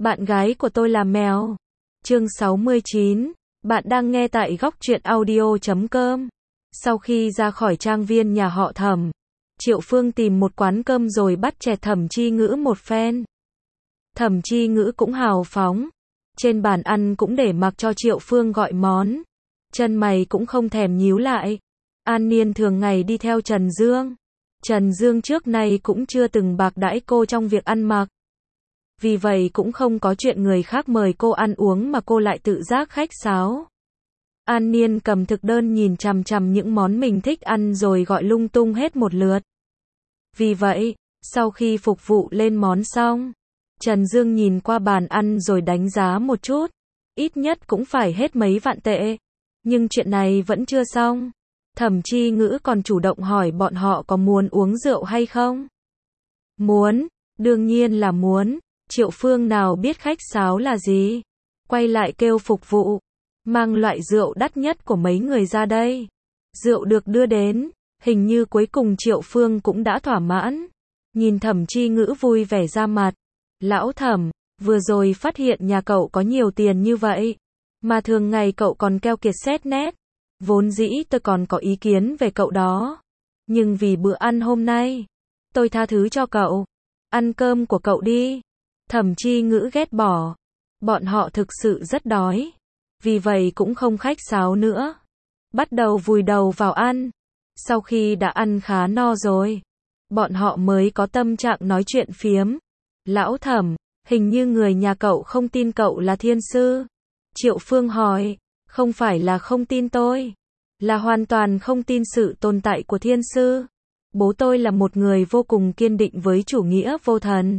Bạn gái của tôi là mèo. Chương 69. Bạn đang nghe tại góc truyện audio.com. Sau khi ra khỏi trang viên nhà họ Thẩm, Triệu Phương tìm một quán cơm rồi bắt chẹt Thẩm Chi Ngữ một phen. Thẩm Chi Ngữ cũng hào phóng. Trên bàn ăn cũng để mặc cho Triệu Phương gọi món. Chân mày cũng không thèm nhíu lại. An Niên thường ngày đi theo Trần Dương. Trần Dương trước nay cũng chưa từng bạc đãi cô trong việc ăn mặc. Vì vậy cũng không có chuyện người khác mời cô ăn uống mà cô lại tự giác khách sáo. An Niên cầm thực đơn nhìn chằm chằm những món mình thích ăn rồi gọi lung tung hết một lượt. Vì vậy, sau khi phục vụ lên món xong, Trần Dương nhìn qua bàn ăn rồi đánh giá một chút. Ít nhất cũng phải hết mấy vạn tệ. Nhưng chuyện này vẫn chưa xong. Thẩm Chi Ngữ còn chủ động hỏi bọn họ có muốn uống rượu hay không. Muốn, đương nhiên là muốn. Triệu Phương nào biết khách sáo là gì. Quay lại kêu phục vụ. Mang loại rượu đắt nhất của mấy người ra đây. Rượu được đưa đến. Hình như cuối cùng Triệu Phương cũng đã thỏa mãn. Nhìn Thẩm Chi Ngữ vui vẻ ra mặt. Lão Thẩm, vừa rồi phát hiện nhà cậu có nhiều tiền như vậy. Mà thường ngày cậu còn keo kiệt xét nét. Vốn dĩ tôi còn có ý kiến về cậu đó. Nhưng vì bữa ăn hôm nay, tôi tha thứ cho cậu. Ăn cơm của cậu đi. Thẩm Chi Ngữ ghét bỏ. Bọn họ thực sự rất đói. Vì vậy cũng không khách sáo nữa. Bắt đầu vùi đầu vào ăn. Sau khi đã ăn khá no rồi, bọn họ mới có tâm trạng nói chuyện phiếm. Lão Thẩm, hình như người nhà cậu không tin cậu là thiên sư. Triệu Phương hỏi, không phải là không tin tôi, là hoàn toàn không tin sự tồn tại của thiên sư. Bố tôi là một người vô cùng kiên định với chủ nghĩa vô thần.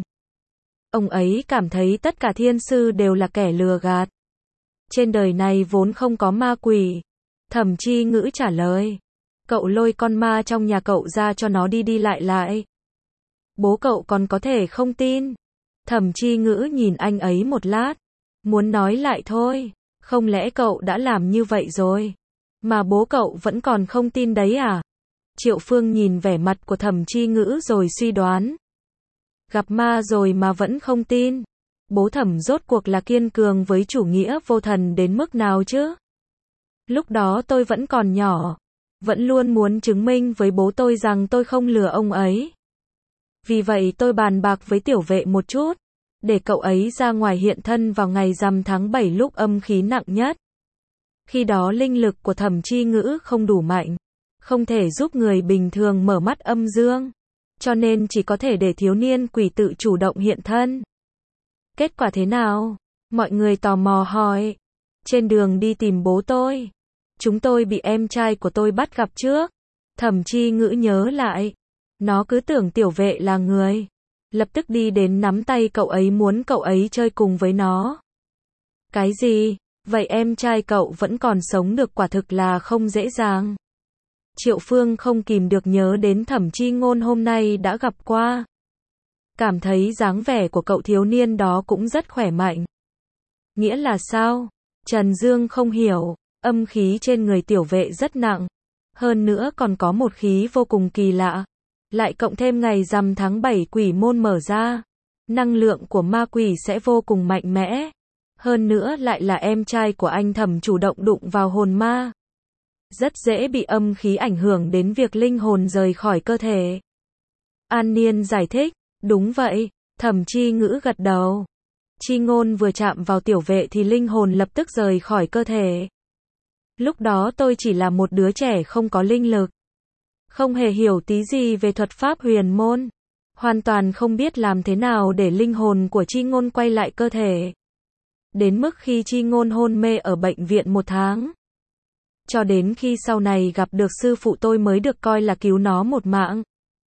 Ông ấy cảm thấy tất cả thiên sư đều là kẻ lừa gạt. Trên đời này vốn không có ma quỷ. Thẩm Chi Ngữ trả lời. Cậu lôi con ma trong nhà cậu ra cho nó đi đi lại lại. Bố cậu còn có thể không tin. Thẩm Chi Ngữ nhìn anh ấy một lát. Muốn nói lại thôi. Không lẽ cậu đã làm như vậy rồi? Mà bố cậu vẫn còn không tin đấy à? Triệu Phương nhìn vẻ mặt của Thẩm Chi Ngữ rồi suy đoán. Gặp ma rồi mà vẫn không tin. Bố Thẩm rốt cuộc là kiên cường với chủ nghĩa vô thần đến mức nào chứ? Lúc đó tôi vẫn còn nhỏ. Vẫn luôn muốn chứng minh với bố tôi rằng tôi không lừa ông ấy. Vì vậy tôi bàn bạc với tiểu vệ một chút. Để cậu ấy ra ngoài hiện thân vào ngày rằm tháng 7 lúc âm khí nặng nhất. Khi đó linh lực của Thẩm Chi Ngữ không đủ mạnh. Không thể giúp người bình thường mở mắt âm dương. Cho nên chỉ có thể để thiếu niên quỷ tự chủ động hiện thân. Kết quả thế nào? Mọi người tò mò hỏi. Trên đường đi tìm bố tôi, chúng tôi bị em trai của tôi bắt gặp trước. Thẩm Chi Ngữ nhớ lại. Nó cứ tưởng tiểu vệ là người. Lập tức đi đến nắm tay cậu ấy muốn cậu ấy chơi cùng với nó. Cái gì? Vậy em trai cậu vẫn còn sống được quả thực là không dễ dàng. Triệu Phương không kìm được nhớ đến Thẩm Chi Ngôn hôm nay đã gặp qua. Cảm thấy dáng vẻ của cậu thiếu niên đó cũng rất khỏe mạnh. Nghĩa là sao? Trần Dương không hiểu. Âm khí trên người tiểu vệ rất nặng. Hơn nữa còn có một khí vô cùng kỳ lạ. Lại cộng thêm ngày rằm tháng 7 quỷ môn mở ra. Năng lượng của ma quỷ sẽ vô cùng mạnh mẽ. Hơn nữa lại là em trai của anh Thẩm chủ động đụng vào hồn ma. Rất dễ bị âm khí ảnh hưởng đến việc linh hồn rời khỏi cơ thể. An Niên giải thích. Đúng vậy. Thẩm Chi Ngữ gật đầu. Chi Ngôn vừa chạm vào tiểu vệ thì linh hồn lập tức rời khỏi cơ thể. Lúc đó tôi chỉ là một đứa trẻ không có linh lực. Không hề hiểu tí gì về thuật pháp huyền môn. Hoàn toàn không biết làm thế nào để linh hồn của Chi Ngôn quay lại cơ thể. Đến mức khi Chi Ngôn hôn mê ở bệnh viện 1 tháng. Cho đến khi sau này gặp được sư phụ tôi mới được coi là cứu nó một mạng.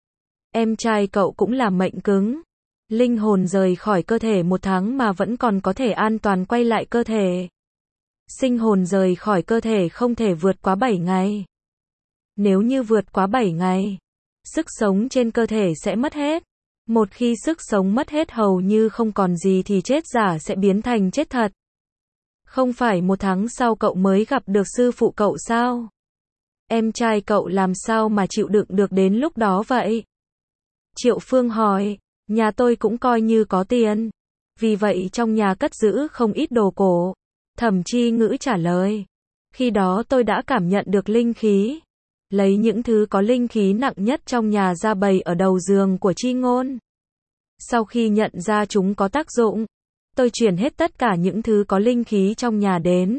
Em trai cậu cũng là mệnh cứng. Linh hồn rời khỏi cơ thể 1 tháng mà vẫn còn có thể an toàn quay lại cơ thể. Sinh hồn rời khỏi cơ thể không thể vượt quá 7 ngày. Nếu như vượt quá 7 ngày, sức sống trên cơ thể sẽ mất hết. Một khi sức sống mất hết hầu như không còn gì thì chết giả sẽ biến thành chết thật. Không phải 1 tháng sau cậu mới gặp được sư phụ cậu sao? Em trai cậu làm sao mà chịu đựng được đến lúc đó vậy? Triệu Phương hỏi, nhà tôi cũng coi như có tiền. vì vậy trong nhà cất giữ không ít đồ cổ. Thẩm Chi Ngữ trả lời. Khi đó tôi đã cảm nhận được linh khí. Lấy những thứ có linh khí nặng nhất trong nhà ra bày ở đầu giường của Chi Ngôn. Sau khi nhận ra chúng có tác dụng, tôi chuyển hết tất cả những thứ có linh khí trong nhà đến.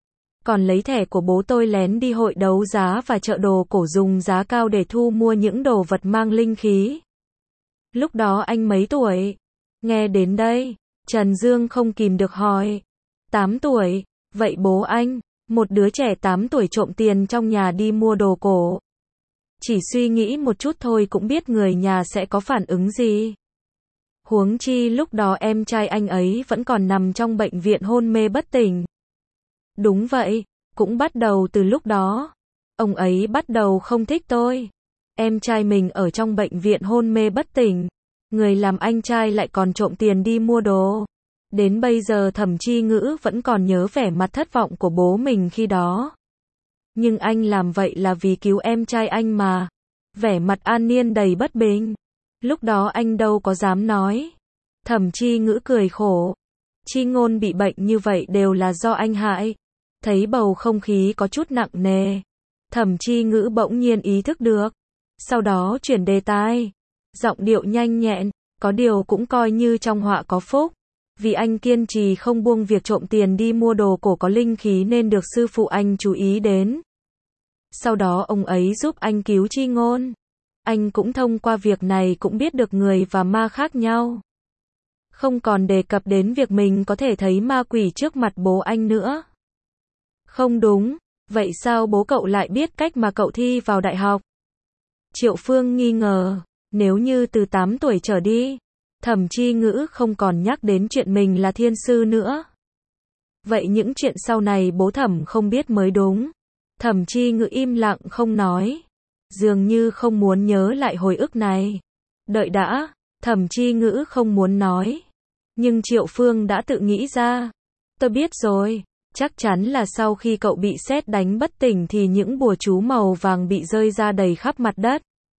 Còn lấy thẻ của bố tôi lén đi hội đấu giá và chợ đồ cổ dùng giá cao để thu mua những đồ vật mang linh khí. Lúc đó anh mấy tuổi? Nghe đến đây, Trần Dương không kìm được hỏi. 8 tuổi, vậy bố anh, một đứa trẻ 8 tuổi trộm tiền trong nhà đi mua đồ cổ. Chỉ suy nghĩ một chút thôi cũng biết người nhà sẽ có phản ứng gì. Huống chi lúc đó em trai anh ấy vẫn còn nằm trong bệnh viện hôn mê bất tỉnh. Đúng vậy, cũng bắt đầu từ lúc đó. Ông ấy bắt đầu không thích tôi. Em trai mình ở trong bệnh viện hôn mê bất tỉnh. Người làm anh trai lại còn trộm tiền đi mua đồ. Đến bây giờ Thẩm Chi Ngữ vẫn còn nhớ vẻ mặt thất vọng của bố mình khi đó. Nhưng anh làm vậy là vì cứu em trai anh mà. Vẻ mặt An Niên đầy bất bình. Lúc đó anh đâu có dám nói. Thẩm Chi Ngữ cười khổ. Chi Ngôn bị bệnh như vậy đều là do anh hại. Thấy bầu không khí có chút nặng nề. Thẩm Chi Ngữ bỗng nhiên ý thức được. Sau đó chuyển đề tài. Giọng điệu nhanh nhẹn, có điều cũng coi như trong họa có phúc. Vì anh kiên trì không buông việc trộm tiền đi mua đồ cổ có linh khí nên được sư phụ anh chú ý đến. Sau đó ông ấy giúp anh cứu Chi Ngôn. Anh cũng thông qua việc này cũng biết được người và ma khác nhau. Không còn đề cập đến việc mình có thể thấy ma quỷ trước mặt bố anh nữa. Không đúng, vậy sao bố cậu lại biết cách mà cậu thi vào đại học? Triệu Phương nghi ngờ, nếu như từ 8 tuổi trở đi, Thẩm Chi Ngữ không còn nhắc đến chuyện mình là thiên sư nữa. Vậy những chuyện sau này bố Thẩm không biết mới đúng. Thẩm Chi Ngữ im lặng không nói. Dường như không muốn nhớ lại hồi ức này. Đợi đã, Thẩm Chi Ngữ không muốn nói. Nhưng Triệu Phương đã tự nghĩ ra. Tôi biết rồi, chắc chắn là sau khi cậu bị sét đánh bất tỉnh thì những bùa chú màu vàng bị rơi ra đầy khắp mặt đất.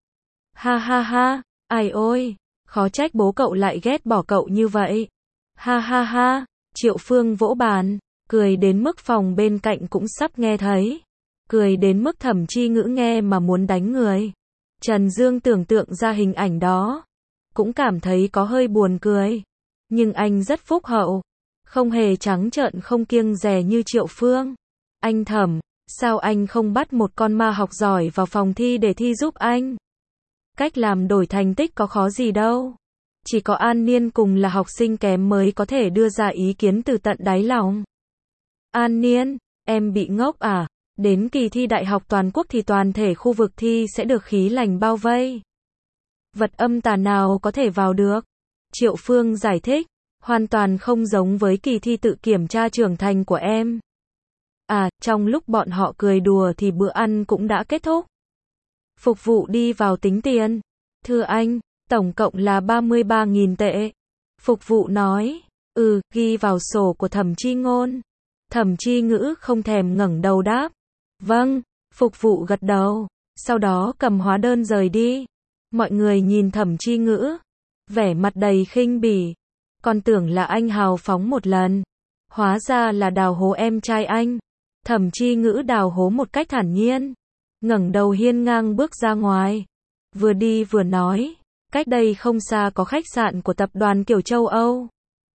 Ha ha ha, ai ôi, khó trách bố cậu lại ghét bỏ cậu như vậy. Ha ha ha, Triệu Phương vỗ bàn, cười đến mức phòng bên cạnh cũng sắp nghe thấy. Cười đến mức Thẩm Chi Ngữ nghe mà muốn đánh người. Trần Dương tưởng tượng ra hình ảnh đó. Cũng cảm thấy có hơi buồn cười. Nhưng anh rất phúc hậu. Không hề trắng trợn không kiêng dè như Triệu Phương. Anh Thẩm, sao anh không bắt một con ma học giỏi vào phòng thi để thi giúp anh? Cách làm đổi thành tích có khó gì đâu. Chỉ có An Niên cùng là học sinh kém mới có thể đưa ra ý kiến từ tận đáy lòng. An Niên, em bị ngốc à? Đến kỳ thi đại học toàn quốc thì toàn thể khu vực thi sẽ được khí lành bao vây. Vật âm tà nào có thể vào được? Triệu Phương giải thích, hoàn toàn không giống với kỳ thi tự kiểm tra trưởng thành của em. À, trong lúc bọn họ cười đùa thì bữa ăn cũng đã kết thúc. Phục vụ đi vào tính tiền. Thưa anh, tổng cộng là 33.000 tệ. Phục vụ nói, ghi vào sổ của Thẩm Chi Ngôn. Thẩm Chi Ngữ không thèm ngẩng đầu đáp. Vâng, phục vụ gật đầu, sau đó cầm hóa đơn rời đi. Mọi người nhìn Thẩm Chi Ngữ, vẻ mặt đầy khinh bỉ. Còn tưởng là anh hào phóng một lần. Hóa ra là đào hố em trai anh. Thẩm Chi Ngữ đào hố một cách thản nhiên. Ngẩng đầu hiên ngang bước ra ngoài. Vừa đi vừa nói, cách đây không xa có khách sạn của tập đoàn kiểu châu Âu.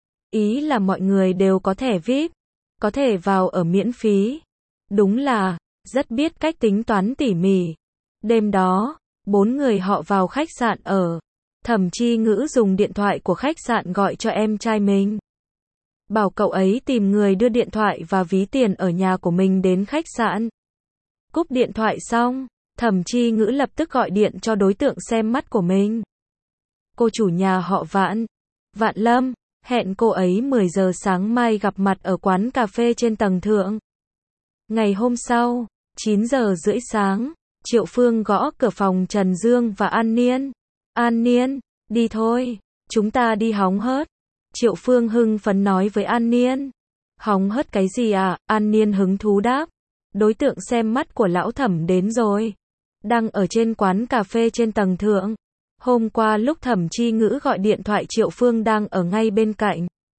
Ý là mọi người đều có thẻ VIP, có thể vào ở miễn phí. Đúng là, rất biết cách tính toán tỉ mỉ. Đêm đó, 4 người họ vào khách sạn ở. Thẩm Chi Ngữ dùng điện thoại của khách sạn gọi cho em trai mình. Bảo cậu ấy tìm người đưa điện thoại và ví tiền ở nhà của mình đến khách sạn. Cúp điện thoại xong, Thẩm Chi Ngữ lập tức gọi điện cho đối tượng xem mắt của mình. Cô chủ nhà họ Vạn, Vạn Lâm, hẹn cô ấy 10 giờ sáng mai gặp mặt ở quán cà phê trên tầng thượng. Ngày hôm sau, 9 giờ rưỡi sáng, Triệu Phương gõ cửa phòng Trần Dương và An Niên. An Niên, đi thôi, chúng ta đi hóng hớt. Triệu Phương hưng phấn nói với An Niên. Hóng hớt cái gì à? An Niên hứng thú đáp. Đối tượng xem mắt của lão Thẩm đến rồi. Đang ở trên quán cà phê trên tầng thượng. Hôm qua lúc Thẩm Chi Ngữ gọi điện thoại Triệu Phương đang ở ngay bên cạnh.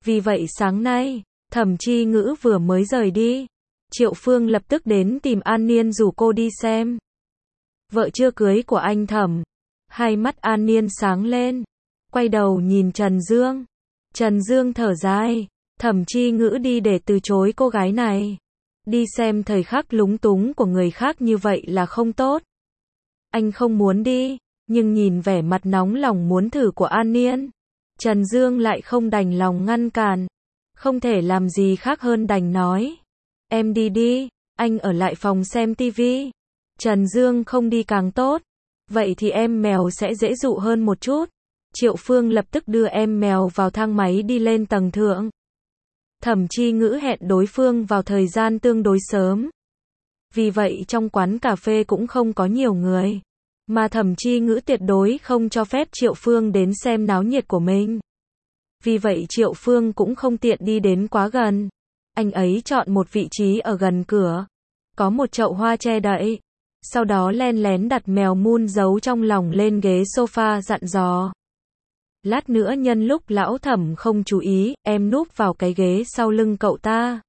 Vì vậy sáng nay, Thẩm Chi Ngữ vừa mới rời đi, Triệu Phương lập tức đến tìm An Niên rủ cô đi xem. Vợ chưa cưới của anh Thẩm. Hai mắt An Niên sáng lên, quay đầu nhìn Trần Dương. Trần Dương thở dài, Thẩm Chi Ngữ đi để từ chối cô gái này. Đi xem thời khắc lúng túng của người khác như vậy là không tốt. Anh không muốn đi, nhưng nhìn vẻ mặt nóng lòng muốn thử của An Niên, Trần Dương lại không đành lòng ngăn cản. Không thể làm gì khác hơn đành nói. Em đi đi, anh ở lại phòng xem tivi. Trần Dương không đi càng tốt. Vậy thì em mèo sẽ dễ dụ hơn một chút. Triệu Phương lập tức đưa em mèo vào thang máy đi lên tầng thượng. Thẩm Chi Ngữ hẹn đối phương vào thời gian tương đối sớm. Vì vậy trong quán cà phê cũng không có nhiều người. Mà Thẩm Chi Ngữ tuyệt đối không cho phép Triệu Phương đến xem náo nhiệt của mình. Vì vậy Triệu Phương cũng không tiện đi đến quá gần. Anh ấy chọn một vị trí ở gần cửa. Có một chậu hoa che đậy. Sau đó len lén đặt mèo Moon giấu trong lòng lên ghế sofa dặn dò. Lát nữa nhân lúc lão Thẩm không chú ý, em núp vào cái ghế sau lưng cậu ta.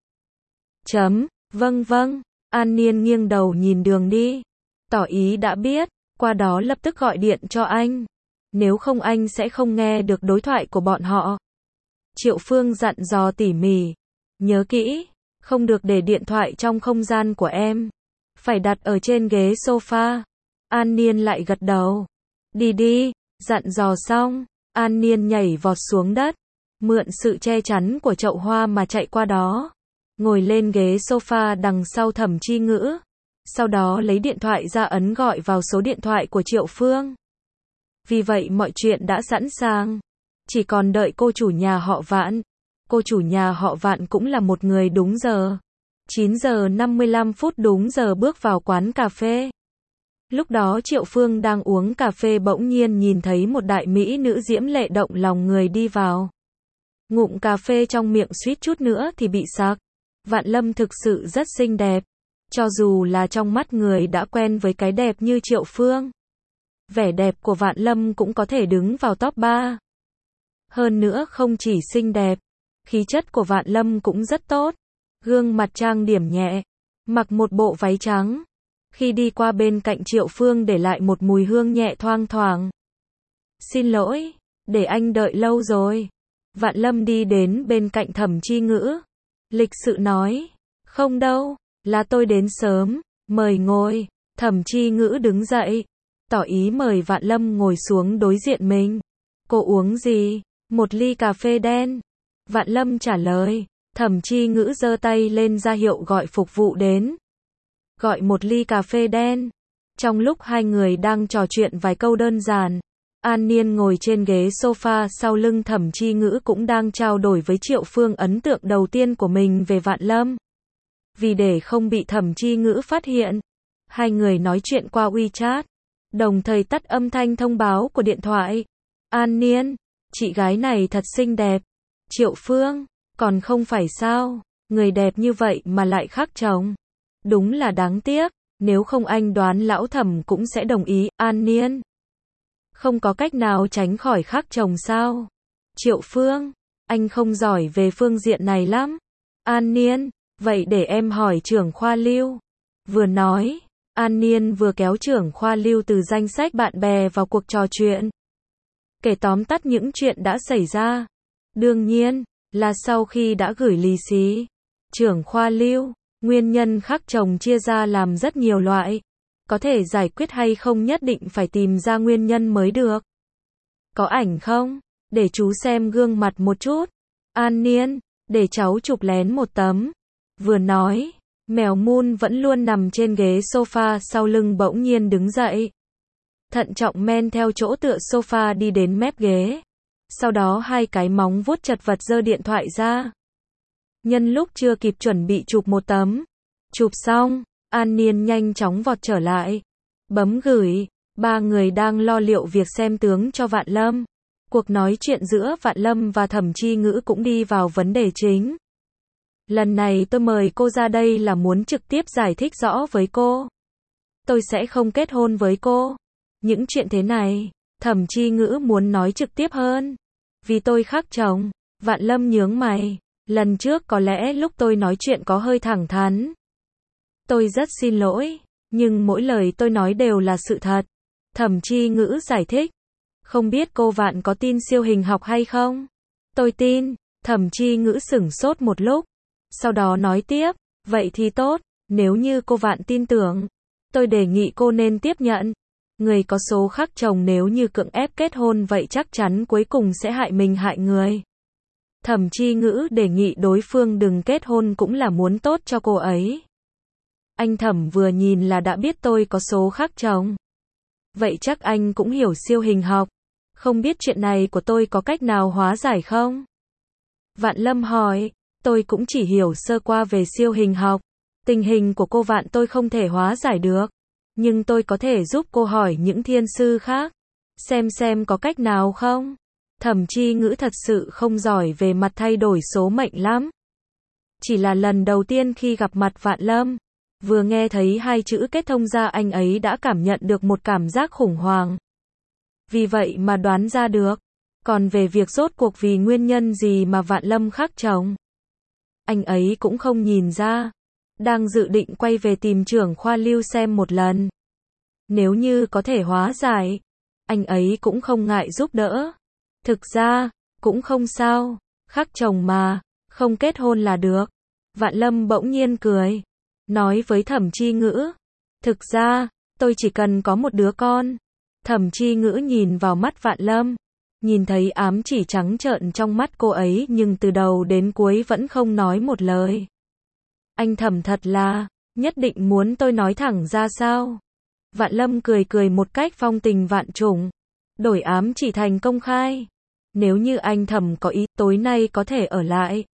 Vâng vâng. An Niên nghiêng đầu nhìn đường đi. Tỏ ý đã biết, qua đó lập tức gọi điện cho anh. Nếu không anh sẽ không nghe được đối thoại của bọn họ. Triệu Phương dặn dò tỉ mỉ. Nhớ kỹ, không được để điện thoại trong không gian của em. Phải đặt ở trên ghế sofa. An Niên lại gật đầu. Đi đi, dặn dò xong, An Niên nhảy vọt xuống đất. Mượn sự che chắn của chậu hoa mà chạy qua đó. Ngồi lên ghế sofa đằng sau Thẩm Chi Ngữ. Sau đó lấy điện thoại ra ấn gọi vào số điện thoại của Triệu Phương. Vì vậy mọi chuyện đã sẵn sàng. Chỉ còn đợi cô chủ nhà họ Vạn. Cô chủ nhà họ Vạn cũng là một người đúng giờ. 9 giờ 55 phút đúng giờ bước vào quán cà phê. Lúc đó Triệu Phương đang uống cà phê bỗng nhiên nhìn thấy một đại mỹ nữ diễm lệ động lòng người đi vào. Ngụm cà phê trong miệng suýt chút nữa thì bị sặc. Vạn Lâm thực sự rất xinh đẹp. Cho dù là trong mắt người đã quen với cái đẹp như Triệu Phương. Vẻ đẹp của Vạn Lâm cũng có thể đứng vào top 3. Hơn nữa không chỉ xinh đẹp, khí chất của Vạn Lâm cũng rất tốt. Gương mặt trang điểm nhẹ, mặc một bộ váy trắng. Khi đi qua bên cạnh Triệu Phương để lại một mùi hương nhẹ thoang thoảng. Xin lỗi, để anh đợi lâu rồi. Vạn Lâm đi đến bên cạnh Thẩm Chi Ngữ. Lịch sự nói, không đâu, là tôi đến sớm, mời ngồi. Thẩm Chi Ngữ đứng dậy, tỏ ý mời Vạn Lâm ngồi xuống đối diện mình. Cô uống gì? Một ly cà phê đen. Vạn Lâm trả lời. Thẩm Chi Ngữ giơ tay lên ra hiệu gọi phục vụ đến. Gọi một ly cà phê đen. Trong lúc hai người đang trò chuyện vài câu đơn giản, An Niên ngồi trên ghế sofa sau lưng Thẩm Chi Ngữ cũng đang trao đổi với Triệu Phương ấn tượng đầu tiên của mình về Vạn Lâm. Vì để không bị Thẩm Chi Ngữ phát hiện, hai người nói chuyện qua WeChat, đồng thời tắt âm thanh thông báo của điện thoại. An Niên, chị gái này thật xinh đẹp. Triệu Phương, còn không phải sao, người đẹp như vậy mà lại khác chồng. Đúng là đáng tiếc, nếu không anh đoán lão Thẩm cũng sẽ đồng ý. An Niên, không có cách nào tránh khỏi khác chồng sao? Triệu Phương, anh không giỏi về phương diện này lắm. An Niên, vậy để em hỏi trưởng khoa Lưu. Vừa nói, An Niên vừa kéo trưởng khoa Lưu từ danh sách bạn bè vào cuộc trò chuyện. Kể tóm tắt những chuyện đã xảy ra. Đương nhiên, là sau khi đã gửi lì xì. Trưởng khoa Lưu, nguyên nhân khác chồng chia ra làm rất nhiều loại. Có thể giải quyết hay không nhất định phải tìm ra nguyên nhân mới được. Có ảnh không? Để chú xem gương mặt một chút. An Niên, để cháu chụp lén một tấm. Vừa nói, mèo Moon vẫn luôn nằm trên ghế sofa sau lưng bỗng nhiên đứng dậy. Thận trọng men theo chỗ tựa sofa đi đến mép ghế. Sau đó hai cái móng vuốt chật vật giơ điện thoại ra. Nhân lúc chưa kịp chuẩn bị chụp một tấm. Chụp xong, An Niên nhanh chóng vọt trở lại. Bấm gửi. Ba người đang lo liệu việc xem tướng cho Vạn Lâm. Cuộc nói chuyện giữa Vạn Lâm và Thẩm Chi Ngữ cũng đi vào vấn đề chính. Lần này tôi mời cô ra đây là muốn trực tiếp giải thích rõ với cô. Tôi sẽ không kết hôn với cô. Những chuyện thế này, Thẩm Chi Ngữ muốn nói trực tiếp hơn. Vì tôi khác chồng. Vạn Lâm nhướng mày. Lần trước có lẽ lúc tôi nói chuyện có hơi thẳng thắn. Tôi rất xin lỗi, nhưng mỗi lời tôi nói đều là sự thật. Thẩm Chi Ngữ giải thích. Không biết cô Vạn có tin siêu hình học hay không? Tôi tin. Thẩm Chi Ngữ sửng sốt một lúc. Sau đó nói tiếp. Vậy thì tốt, nếu như cô Vạn tin tưởng, tôi đề nghị cô nên tiếp nhận. Người có số khác chồng nếu như cưỡng ép kết hôn vậy chắc chắn cuối cùng sẽ hại mình hại người. Thẩm Chi Ngữ đề nghị đối phương đừng kết hôn cũng là muốn tốt cho cô ấy. Anh Thẩm vừa nhìn là đã biết tôi có số khác chồng. Vậy chắc anh cũng hiểu siêu hình học. Không biết chuyện này của tôi có cách nào hóa giải không? Vạn Lâm hỏi. Tôi cũng chỉ hiểu sơ qua về siêu hình học. Tình hình của cô Vạn tôi không thể hóa giải được. Nhưng tôi có thể giúp cô hỏi những thiên sư khác. Xem có cách nào không? Thẩm Chi Ngữ thật sự không giỏi về mặt thay đổi số mệnh lắm. Chỉ là lần đầu tiên khi gặp mặt Vạn Lâm, vừa nghe thấy hai chữ kết thông ra anh ấy đã cảm nhận được một cảm giác khủng hoảng. Vì vậy mà đoán ra được. Còn về việc rốt cuộc vì nguyên nhân gì mà Vạn Lâm khác chồng, anh ấy cũng không nhìn ra. Đang dự định quay về tìm trưởng khoa Lưu xem một lần. Nếu như có thể hóa giải, anh ấy cũng không ngại giúp đỡ. Thực ra, cũng không sao, khác chồng mà, không kết hôn là được. Vạn Lâm bỗng nhiên cười, nói với Thẩm Chi Ngữ. Thực ra, tôi chỉ cần có một đứa con. Thẩm Chi Ngữ nhìn vào mắt Vạn Lâm, nhìn thấy ám chỉ trắng trợn trong mắt cô ấy nhưng từ đầu đến cuối vẫn không nói một lời. Anh Thẩm thật là, nhất định muốn tôi nói thẳng ra sao? Vạn Lâm cười một cách phong tình vạn trùng, đổi ám chỉ thành công khai. Nếu như anh Thẩm có ý, tối nay có thể ở lại.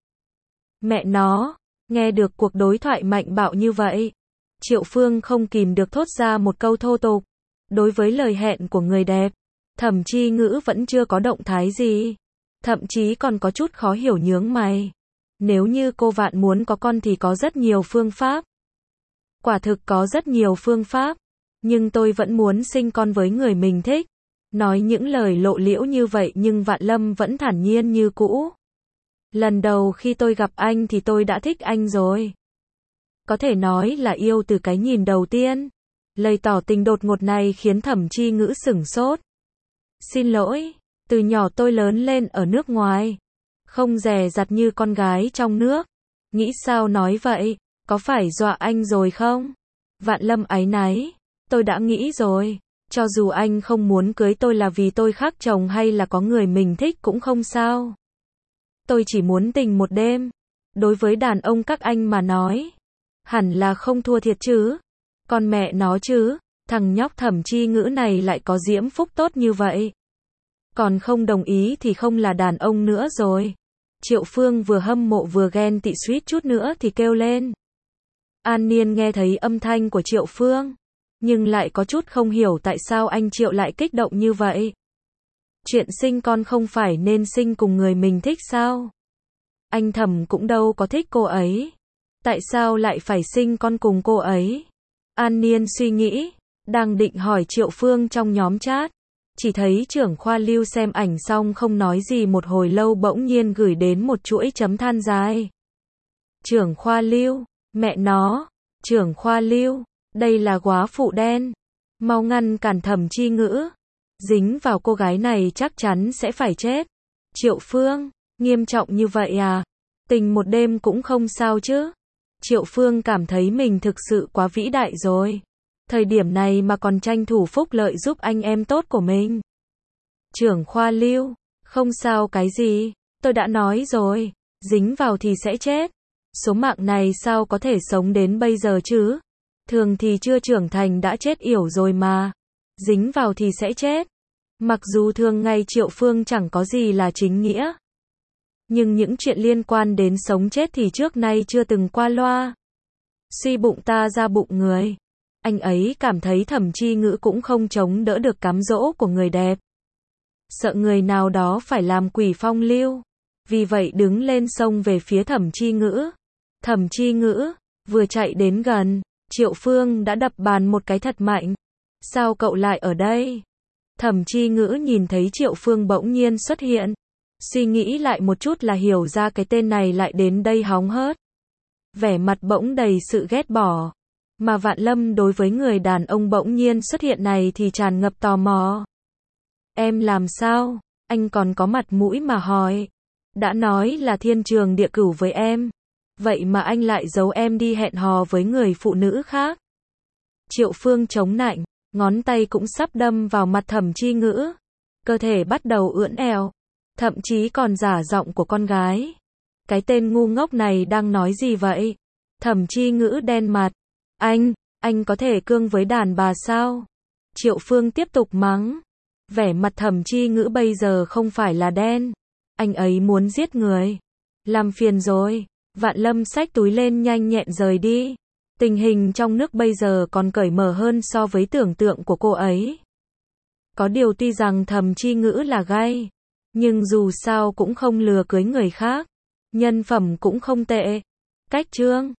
Mẹ nó, nghe được cuộc đối thoại mạnh bạo như vậy, Triệu Phương không kìm được thốt ra một câu thô tục. Đối với lời hẹn của người đẹp, Thẩm Chi Ngữ vẫn chưa có động thái gì. Thậm chí còn có chút khó hiểu nhướng mày. Nếu như cô Vạn muốn có con thì có rất nhiều phương pháp. Quả thực có rất nhiều phương pháp. Nhưng tôi vẫn muốn sinh con với người mình thích. Nói những lời lộ liễu như vậy nhưng Vạn Lâm vẫn thản nhiên như cũ. Lần đầu khi tôi gặp anh thì tôi đã thích anh rồi. Có thể nói là yêu từ cái nhìn đầu tiên. Lời tỏ tình đột ngột này khiến Thẩm Chi Ngữ sửng sốt. Xin lỗi, từ nhỏ tôi lớn lên ở nước ngoài. Không dè dặt như con gái trong nước. Nghĩ sao nói vậy, có phải dọa anh rồi không? Vạn Lâm áy náy, tôi đã nghĩ rồi. Cho dù anh không muốn cưới tôi là vì tôi khác chồng hay là có người mình thích cũng không sao. Tôi chỉ muốn tình một đêm. Đối với đàn ông các anh mà nói, hẳn là không thua thiệt chứ. Con mẹ nó chứ, thằng nhóc Thẩm Chi Ngữ này lại có diễm phúc tốt như vậy. Còn không đồng ý thì không là đàn ông nữa rồi. Triệu Phương vừa hâm mộ vừa ghen tị suýt chút nữa thì kêu lên. An Niên nghe thấy âm thanh của Triệu Phương, nhưng lại có chút không hiểu tại sao anh Triệu lại kích động như vậy. Chuyện sinh con không phải nên sinh cùng người mình thích sao? Anh Thẩm cũng đâu có thích cô ấy. Tại sao lại phải sinh con cùng cô ấy? An Niên suy nghĩ, đang định hỏi Triệu Phương trong nhóm chat. Chỉ thấy trưởng khoa Lưu xem ảnh xong không nói gì một hồi lâu bỗng nhiên gửi đến một chuỗi chấm than dài. Trưởng khoa Lưu, mẹ nó, trưởng khoa Lưu, đây là góa phụ đen. Mau ngăn cản Thẩm Chi Ngữ. Dính vào cô gái này chắc chắn sẽ phải chết. Triệu Phương, nghiêm trọng như vậy à? Tình một đêm cũng không sao chứ? Triệu Phương cảm thấy mình thực sự quá vĩ đại rồi. Thời điểm này mà còn tranh thủ phúc lợi giúp anh em tốt của mình. Trưởng khoa Lưu, không sao cái gì, tôi đã nói rồi, dính vào thì sẽ chết. Số mạng này sao có thể sống đến bây giờ chứ? Thường thì chưa trưởng thành đã chết yểu rồi mà. Dính vào thì sẽ chết. Mặc dù thường ngày Triệu Phương chẳng có gì là chính nghĩa. Nhưng những chuyện liên quan đến sống chết thì trước nay chưa từng qua loa. Suy bụng ta ra bụng người. Anh ấy cảm thấy Thẩm Chi Ngữ cũng không chống đỡ được cám dỗ của người đẹp. Sợ người nào đó phải làm quỷ phong lưu. Vì vậy đứng lên xông về phía Thẩm Chi Ngữ. Thẩm Chi Ngữ, vừa chạy đến gần, Triệu Phương đã đập bàn một cái thật mạnh. Sao cậu lại ở đây? Thẩm Chi Ngữ nhìn thấy Triệu Phương bỗng nhiên xuất hiện. Suy nghĩ lại một chút là hiểu ra cái tên này lại đến đây hóng hớt. Vẻ mặt bỗng đầy sự ghét bỏ. Mà Vạn Lâm đối với người đàn ông bỗng nhiên xuất hiện này thì tràn ngập tò mò. Em làm sao? Anh còn có mặt mũi mà hỏi. Đã nói là thiên trường địa cửu với em. Vậy mà anh lại giấu em đi hẹn hò với người phụ nữ khác. Triệu Phương chống nạnh, ngón tay cũng sắp đâm vào mặt Thẩm Chi Ngữ. Cơ thể bắt đầu ưỡn eo, thậm chí còn giả giọng của con gái. Cái tên ngu ngốc này đang nói gì vậy? Thẩm Chi Ngữ đen mặt. Anh có thể cương với đàn bà sao? Triệu Phương tiếp tục mắng. Vẻ mặt Thẩm Chi Ngữ bây giờ không phải là đen. Anh ấy muốn giết người. Làm phiền rồi. Vạn Lâm xách túi lên nhanh nhẹn rời đi. Tình hình trong nước bây giờ còn cởi mở hơn so với tưởng tượng của cô ấy. Có điều tuy rằng Thẩm Chi Ngữ là gay, nhưng dù sao cũng không lừa cưới người khác. Nhân phẩm cũng không tệ. Cách chương